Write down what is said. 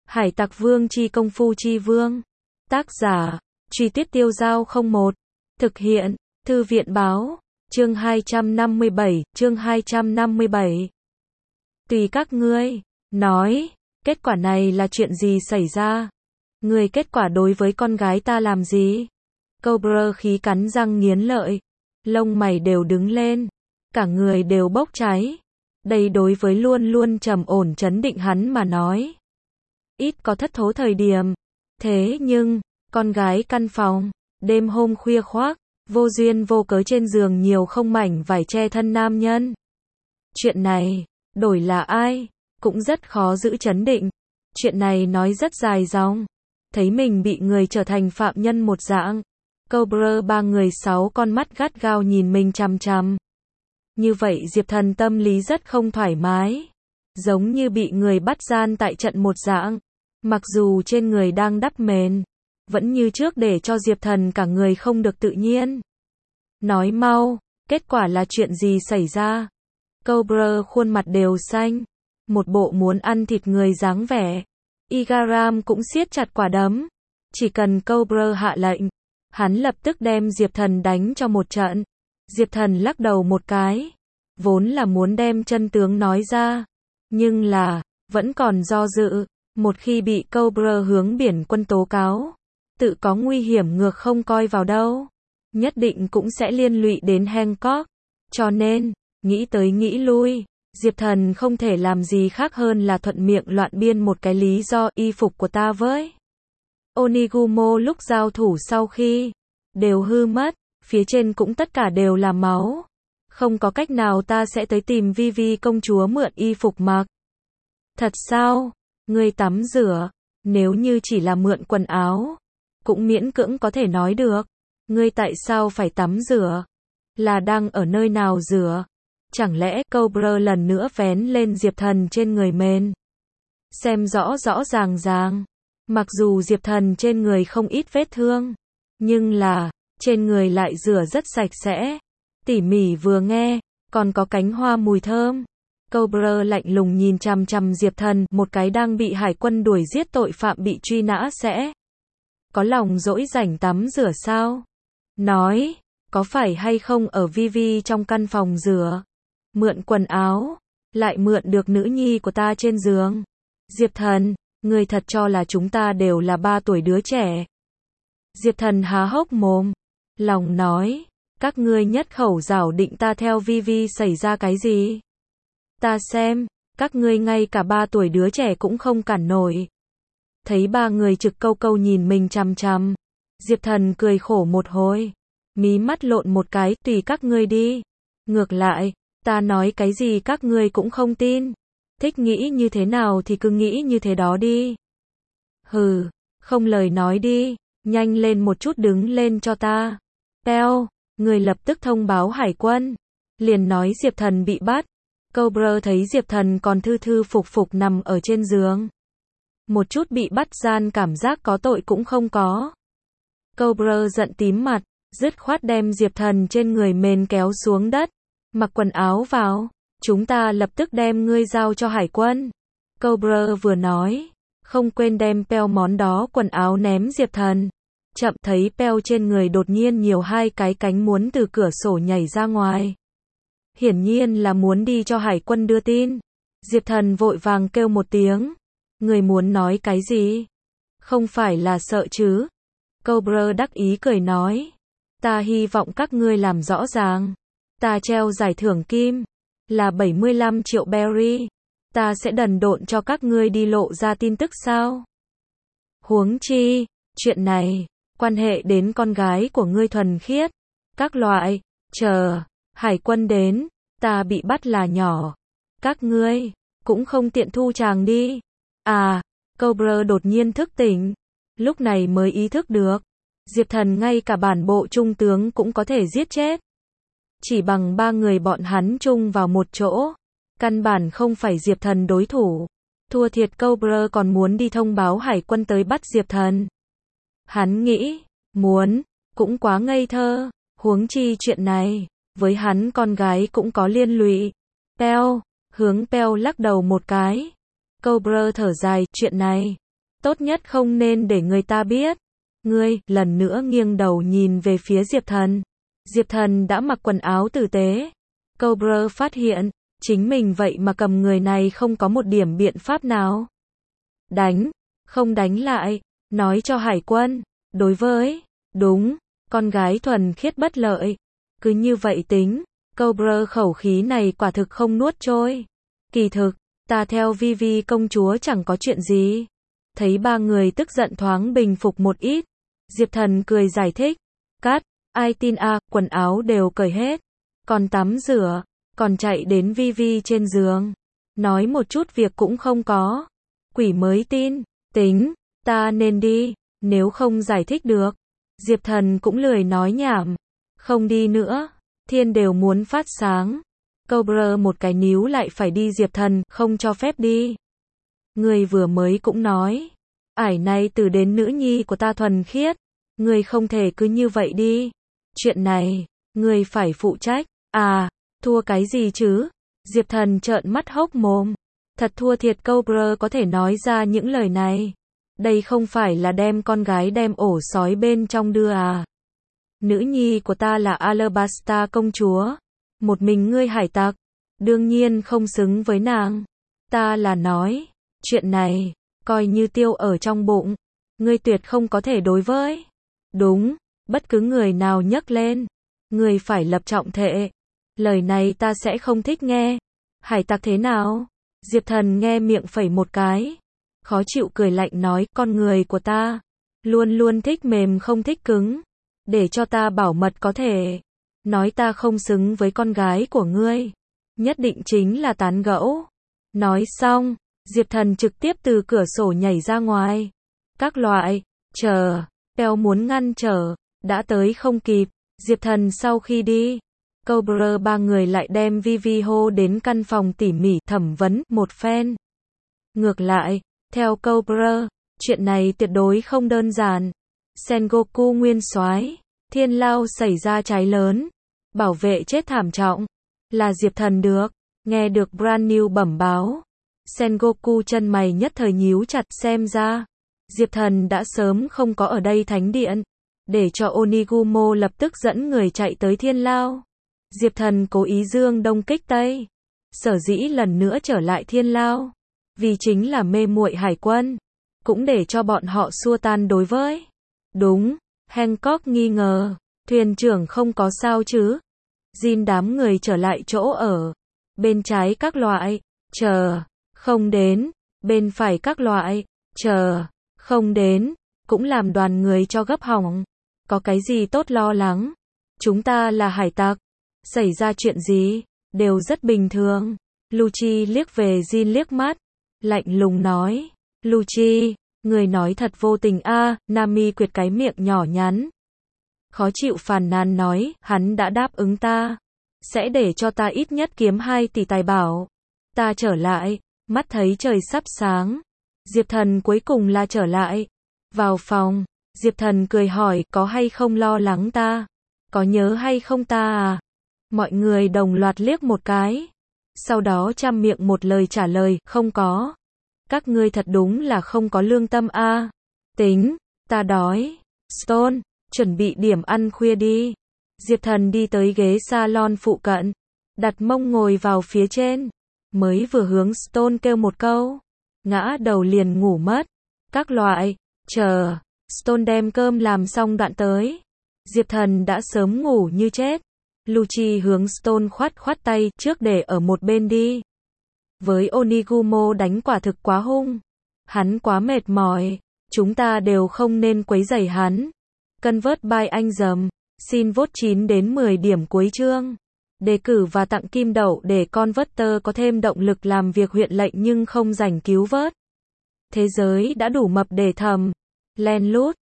Hải Tặc Vương chi công phu chi vương. Tác giả, Truy Tuyết Tiêu Dao 01. Thực hiện, Thư viện báo, chương 257. Tùy các ngươi, nói, kết quả này là chuyện gì xảy ra? Ngươi kết quả đối với con gái ta làm gì? Cobra khí cắn răng nghiến lợi, lông mày đều đứng lên, cả người đều bốc cháy. Đây đối với luôn luôn trầm ổn trấn định hắn mà nói, ít có thất thố thời điểm. Thế nhưng, con gái căn phòng, đêm hôm khuya khoác, vô duyên vô cớ trên giường nhiều không mảnh vải che thân nam nhân. Chuyện này, đổi là ai, cũng rất khó giữ trấn định. Chuyện này nói rất dài dòng. Thấy mình bị người trở thành phạm nhân một dạng. Cobra ba người 6 con mắt gắt gao nhìn mình chằm chằm. Như vậy Diệp Thần tâm lý rất không thoải mái. Giống như bị người bắt gian tại trận một dạng. Mặc dù trên người đang đắp mền, vẫn như trước để cho Diệp Thần cả người không được tự nhiên. Nói mau, kết quả là chuyện gì xảy ra? Cobra khuôn mặt đều xanh, một bộ muốn ăn thịt người dáng vẻ. Igaram cũng siết chặt quả đấm. Chỉ cần Cobra hạ lệnh, hắn lập tức đem Diệp Thần đánh cho một trận. Diệp Thần lắc đầu một cái, vốn là muốn đem chân tướng nói ra, nhưng là, vẫn còn do dự. Một khi bị Cobra hướng biển quân tố cáo, tự có nguy hiểm ngược không coi vào đâu, nhất định cũng sẽ liên lụy đến Hancock. Cho nên, nghĩ tới nghĩ lui, Diệp Thần không thể làm gì khác hơn là thuận miệng loạn biên một cái lý do. Y phục của ta với Onigumo lúc giao thủ sau khi đều hư mất, phía trên cũng tất cả đều là máu. Không có cách nào, ta sẽ tới tìm Vivi công chúa mượn y phục mặc. Thật sao? Ngươi tắm rửa, nếu như chỉ là mượn quần áo, cũng miễn cưỡng có thể nói được. Ngươi tại sao phải tắm rửa? Là đang ở nơi nào rửa? Chẳng lẽ Cobra lần nữa vén lên Diệp Thần trên người mền? Xem rõ rõ ràng ràng. Mặc dù Diệp Thần trên người không ít vết thương, nhưng là, trên người lại rửa rất sạch sẽ. Tỉ mỉ vừa nghe, còn có cánh hoa mùi thơm. Cobra lạnh lùng nhìn chằm chằm Diệp Thần, một cái đang bị hải quân đuổi giết tội phạm bị truy nã sẽ có lòng dỗi rảnh tắm rửa sao? Nói, có phải hay không ở Vivi trong căn phòng rửa, mượn quần áo, lại mượn được nữ nhi của ta trên giường? Diệp Thần, ngươi thật cho là chúng ta đều là 3 tuổi đứa trẻ? Diệp Thần há hốc mồm, lòng nói, các ngươi nhất khẩu giảo định ta theo Vivi xảy ra cái gì? Ta xem, các ngươi ngay cả 3 tuổi đứa trẻ cũng không cản nổi. Thấy ba người trực câu câu nhìn mình chằm chằm, Diệp Thần cười khổ một hồi, mí mắt lộn một cái, tùy các ngươi đi. Ngược lại, ta nói cái gì các ngươi cũng không tin. Thích nghĩ như thế nào thì cứ nghĩ như thế đó đi. Hừ, không lời nói đi, nhanh lên một chút đứng lên cho ta. Peo, người lập tức thông báo hải quân. Liền nói Diệp Thần bị bắt. Cobra thấy Diệp Thần còn thư thư phục phục nằm ở trên giường, một chút bị bắt gian cảm giác có tội cũng không có. Cobra giận tím mặt, dứt khoát đem Diệp Thần trên người mền kéo xuống đất. Mặc quần áo vào, chúng ta lập tức đem ngươi giao cho hải quân. Cobra vừa nói, không quên đem Peo món đó quần áo ném Diệp Thần. Chậm thấy Peo trên người đột nhiên nhiều 2 cái cánh muốn từ cửa sổ nhảy ra ngoài. Hiển nhiên là muốn đi cho hải quân đưa tin. Diệp Thần vội vàng kêu một tiếng. Người muốn nói cái gì? Không phải là sợ chứ? Cobra đắc ý cười nói. Ta hy vọng các ngươi làm rõ ràng. Ta treo giải thưởng kim là 75 triệu berry. Ta sẽ đần độn cho các ngươi đi lộ ra tin tức sao? Huống chi, chuyện này quan hệ đến con gái của ngươi thuần khiết. Các loại, chờ hải quân đến, ta bị bắt là nhỏ. Các ngươi cũng không tiện thu chàng đi. À, Cobra đột nhiên thức tỉnh, lúc này mới ý thức được, Diệp Thần ngay cả bản bộ trung tướng cũng có thể giết chết. Chỉ bằng 3 người bọn hắn chung vào một chỗ, căn bản không phải Diệp Thần đối thủ. Thua thiệt Cobra còn muốn đi thông báo hải quân tới bắt Diệp Thần. Hắn nghĩ, muốn, cũng quá ngây thơ, huống chi chuyện này, với hắn con gái cũng có liên lụy. Peo, hướng Peo lắc đầu một cái. Cobra thở dài, chuyện này, Tốt nhất không nên để người ta biết. Ngươi, lần nữa nghiêng đầu nhìn về phía Diệp Thần. Diệp Thần đã mặc quần áo tử tế. Cobra phát hiện, chính mình vậy mà cầm người này không có một điểm biện pháp nào. Đánh, không đánh lại, nói cho hải quân. Đối với, đúng, con gái thuần khiết bất lợi. Cứ như vậy tính, Cobra khẩu khí này quả thực không nuốt trôi. Kỳ thực, ta theo Vivi công chúa chẳng có chuyện gì. Thấy ba người tức giận thoáng bình phục một ít. Diệp Thần cười giải thích. Cắt, ai tin à, quần áo đều cởi hết. Còn tắm rửa, còn chạy đến Vivi trên giường. Nói một chút việc cũng không có. Quỷ mới tin, tính, ta nên đi, nếu không giải thích được. Diệp Thần cũng lười nói nhảm. Không đi nữa, thiên đều muốn phát sáng. Cobra một cái níu lại phải đi Diệp Thần, không cho phép đi. Người vừa mới cũng nói. Ải này từ đến nữ nhi của ta thuần khiết. Người không thể cứ như vậy đi. Chuyện này, người phải phụ trách. À, thua cái gì chứ? Diệp Thần trợn mắt hốc mồm. Thật thua thiệt Cobra có thể nói ra những lời này. Đây không phải là đem con gái đem ổ sói bên trong đưa à? Nữ nhi của ta là Alabasta công chúa. Một mình ngươi hải tặc. Đương nhiên không xứng với nàng. Ta là nói. Chuyện này, coi như tiêu ở trong bụng. Ngươi tuyệt không có thể đối với. Đúng, bất cứ người nào nhắc lên. Ngươi phải lập trọng thệ. Lời này ta sẽ không thích nghe. Hải tặc thế nào? Diệp Thần nghe miệng phẩy một cái. Khó chịu cười lạnh nói, con người của ta. Luôn luôn thích mềm không thích cứng. Để cho ta bảo mật có thể. Nói ta không xứng với con gái của ngươi. Nhất định chính là tán gẫu. Nói xong, Diệp Thần trực tiếp từ cửa sổ nhảy ra ngoài. Các loại, chờ, Peo muốn ngăn trở, đã tới không kịp. Diệp Thần sau khi đi, Cobra ba người lại đem Vivi hô đến căn phòng tỉ mỉ thẩm vấn một phen. Ngược lại, theo Cobra, chuyện này tuyệt đối không đơn giản. Sengoku nguyên soái, Thiên Lao xảy ra cháy lớn, bảo vệ chết thảm trọng, là Diệp Thần được. Nghe được Brand New bẩm báo, Sengoku chân mày nhất thời nhíu chặt, xem ra Diệp Thần đã sớm không có ở đây thánh điện, để cho Onigumo lập tức dẫn người chạy tới Thiên Lao. Diệp Thần cố ý dương đông kích tây, sở dĩ lần nữa trở lại Thiên Lao, vì chính là mê muội hải quân, cũng để cho bọn họ xua tan đối với. Đúng, Hancock nghi ngờ, thuyền trưởng không có sao chứ? Jin đám người trở lại chỗ ở, bên trái các loại, chờ, không đến, bên phải các loại, chờ, không đến, cũng làm đoàn người cho gấp hỏng. Có cái gì tốt lo lắng? Chúng ta là hải tặc, xảy ra chuyện gì, đều rất bình thường. Lucci liếc về Jin liếc mắt, lạnh lùng nói, Lucci, người nói thật vô tình a. Nami quyệt cái miệng nhỏ nhắn. Khó chịu phàn nàn nói, hắn đã đáp ứng ta, sẽ để cho ta ít nhất kiếm 2 tỷ tài bảo. Ta trở lại, mắt thấy trời sắp sáng. Diệp Thần cuối cùng là trở lại. Vào phòng, Diệp Thần cười hỏi, có hay không lo lắng ta? Có nhớ hay không ta à? Mọi người đồng loạt liếc một cái. Sau đó chăm miệng một lời trả lời, không có. Các ngươi thật đúng là không có lương tâm a. Tính, ta đói. Stone, chuẩn bị điểm ăn khuya đi. Diệp Thần đi tới ghế salon phụ cận, đặt mông ngồi vào phía trên. Mới vừa hướng Stone kêu một câu, ngã đầu liền ngủ mất. Các loại, chờ, Stone đem cơm làm xong đoạn tới. Diệp Thần đã sớm ngủ như chết. Lucci hướng Stone khoát khoát tay, trước để ở một bên đi. Với Onigumo đánh quả thực quá hung. Hắn quá mệt mỏi, chúng ta đều không nên quấy rầy hắn. Convert by anh dầm, xin vote 9 đến 10 điểm cuối chương. Đề cử và tặng kim đậu để Converter có thêm động lực làm việc huyện lệnh nhưng không rảnh cứu vớt. Thế giới đã đủ mập để thầm. Len lút.